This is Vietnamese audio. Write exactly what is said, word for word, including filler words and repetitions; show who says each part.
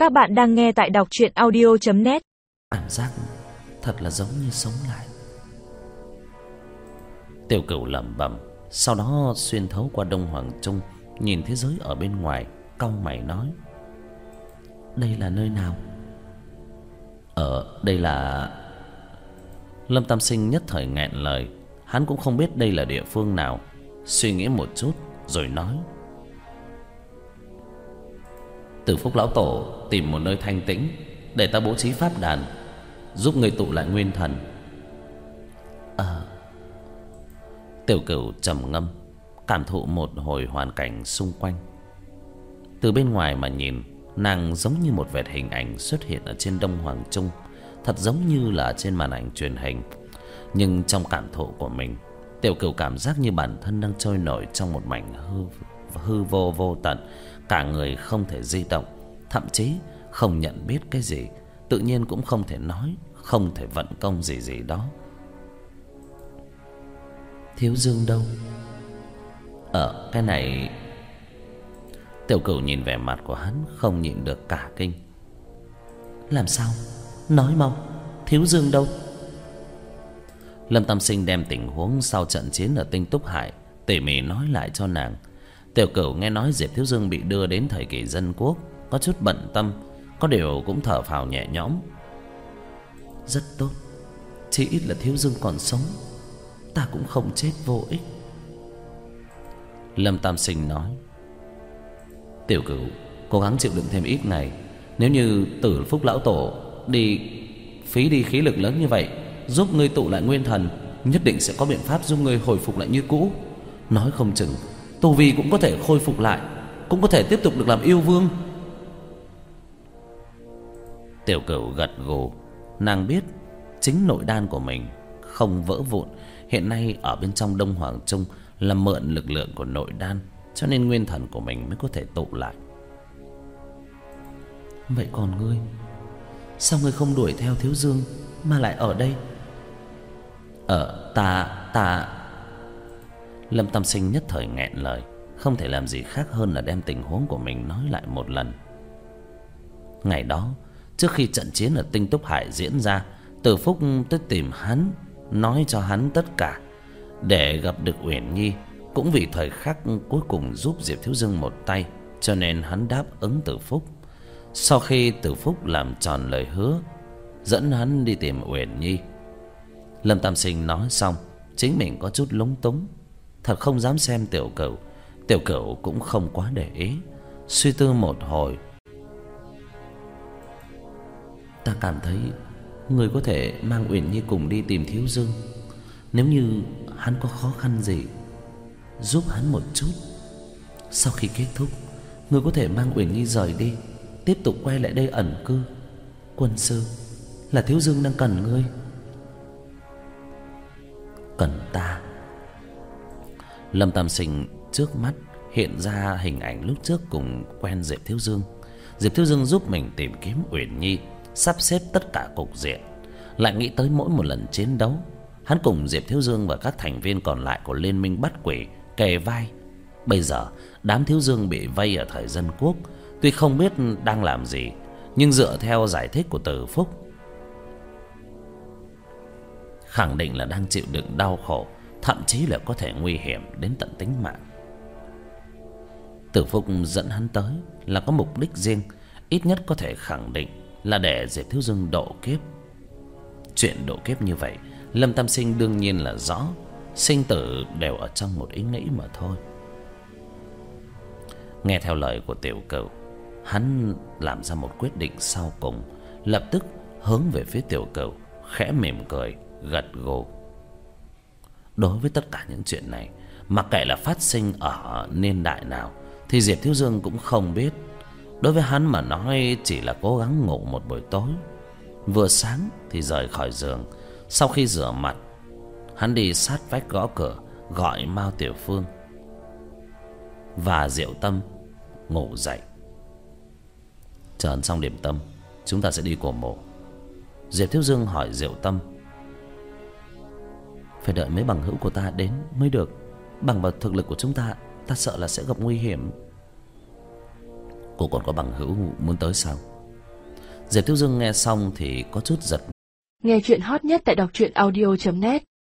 Speaker 1: Các bạn đang nghe tại đọc truyện audio chấm net.
Speaker 2: Cảm giác thật là giống như sống lại. Tiểu Cửu lẩm bẩm, sau đó xuyên thấu qua Đông Hoàng Trung, nhìn thế giới ở bên ngoài, cau mày nói: đây là nơi nào? Ở đây là... Lâm Tam Sinh nhất thời nghẹn lời. Hắn cũng không biết đây là địa phương nào. Suy nghĩ một chút rồi nói: Từ Phúc lão tổ tìm một nơi thanh tĩnh để ta bố trí pháp đàn, giúp người tụ lại nguyên thần. Ờ. Tiểu Cửu trầm ngâm, cảm thụ một hồi hoàn cảnh xung quanh. Từ bên ngoài mà nhìn, nàng giống như một vệt hình ảnh xuất hiện ở trên Đông Hoàng Trung, thật giống như là trên màn ảnh truyền hình. Nhưng trong cảm thụ của mình, Tiểu Cửu cảm giác như bản thân đang trôi nổi trong một mảnh hư hư vô vô tận, cả người không thể di động, thậm chí không nhận biết cái gì, tự nhiên cũng không thể nói, không thể vận công gì gì đó. Thiếu Dương đâu? Ở cái này... Tiểu Cửu nhìn vẻ mặt của hắn không nhịn được cả kinh. Làm sao? Nói mau, Thiếu Dương đâu? Lâm Tam Sinh đem tình huống sau trận chiến ở Tinh Túc Hải tỉ mỉ nói lại cho nàng. Tiểu Cửu nghe nói Diệp Thiếu Dương bị đưa đến thời kỳ dân quốc, có chút bận tâm, có điều cũng thở phào nhẹ nhõm. Rất tốt, chỉ ít là Thiếu Dương còn sống, ta cũng không chết vô ích. Lâm Tam Sinh nói: Tiểu Cửu cố gắng chịu đựng thêm ít ngày. Nếu như Tử Phúc lão tổ đi phí đi khí lực lớn như vậy giúp ngươi tụ lại nguyên thần, nhất định sẽ có biện pháp giúp ngươi hồi phục lại như cũ. Nói không chừng tu vi cũng có thể khôi phục lại, cũng có thể tiếp tục được làm yêu vương. Tiểu Cửu gật gù. Nàng biết chính nội đan của mình không vỡ vụn, hiện nay ở bên trong Đông Hoàng Trung là mượn lực lượng của nội đan, cho nên nguyên thần của mình mới có thể tụ lại. Vậy còn ngươi, sao ngươi không đuổi theo Thiếu Dương mà lại ở đây? Ờ, ta, ta... Lâm Tam Sinh nhất thời nghẹn lời, không thể làm gì khác hơn là đem tình huống của mình nói lại một lần. Ngày đó, trước khi trận chiến ở Tinh Túc Hải diễn ra, Từ Phúc tới tìm hắn, nói cho hắn tất cả, để gặp được Uyển Nhi. Cũng vì thời khắc cuối cùng giúp Diệp Thiếu Dương một tay, cho nên hắn đáp ứng Từ Phúc. Sau khi Từ Phúc làm tròn lời hứa, dẫn hắn đi tìm Uyển Nhi. Lâm Tam Sinh nói xong, chính mình có chút lúng túng, thật không dám xem Tiểu Cửu. Tiểu Cửu cũng không quá để ý, suy tư một hồi. Ta cảm thấy người có thể mang Uyển Nhi cùng đi tìm Thiếu Dương. Nếu như hắn có khó khăn gì, giúp hắn một chút. Sau khi kết thúc, người có thể mang Uyển Nhi rời đi, tiếp tục quay lại đây ẩn cư. Quân sư, là Thiếu Dương đang cần ngươi. Cần ta? Lâm Tam Sinh trước mắt hiện ra hình ảnh lúc trước cùng quen Diệp Thiếu Dương. Diệp Thiếu Dương giúp mình tìm kiếm Uyển Nhi, sắp xếp tất cả cục diện. Lại nghĩ tới mỗi một lần chiến đấu, hắn cùng Diệp Thiếu Dương và các thành viên còn lại của Liên minh Bắt Quỷ kề vai. Bây giờ đám Thiếu Dương bị vây ở thời dân quốc, tuy không biết đang làm gì, nhưng dựa theo giải thích của Từ Phúc, khẳng định là đang chịu đựng đau khổ, thậm chí là có thể nguy hiểm đến tận tính mạng. Từ Phúc dẫn hắn tới là có mục đích riêng, ít nhất có thể khẳng định là để Diệp Thiếu Dương độ kiếp. Chuyện độ kiếp như vậy, Lâm Tam Sinh đương nhiên là rõ, sinh tử đều ở trong một ý nghĩ mà thôi. Nghe theo lời của Tiểu Cửu, hắn làm ra một quyết định sau cùng, lập tức hướng về phía Tiểu Cửu, khẽ mỉm cười, gật gù. Đối với tất cả những chuyện này, mặc kệ là phát sinh ở niên đại nào, thì Diệp Thiếu Dương cũng không biết. Đối với hắn mà nói, chỉ là cố gắng ngủ một buổi tối, vừa sáng thì rời khỏi giường. Sau khi rửa mặt, hắn đi sát vách gõ cửa, gọi Mao Tiểu Phương và Diệu Tâm ngủ dậy. Chờ ăn xong điểm tâm, chúng ta sẽ đi cổ mộ. Diệp Thiếu Dương hỏi Diệu Tâm: phải đợi mấy bằng hữu của ta đến mới được. Bằng vào thực lực của chúng ta, ta sợ là sẽ gặp nguy hiểm. Cô còn có bằng hữu muốn tới sao? Diệp Thiếu Dương nghe xong thì có chút giật.
Speaker 1: Nghe chuyện hot nhất tại đọc truyện audio chấm net.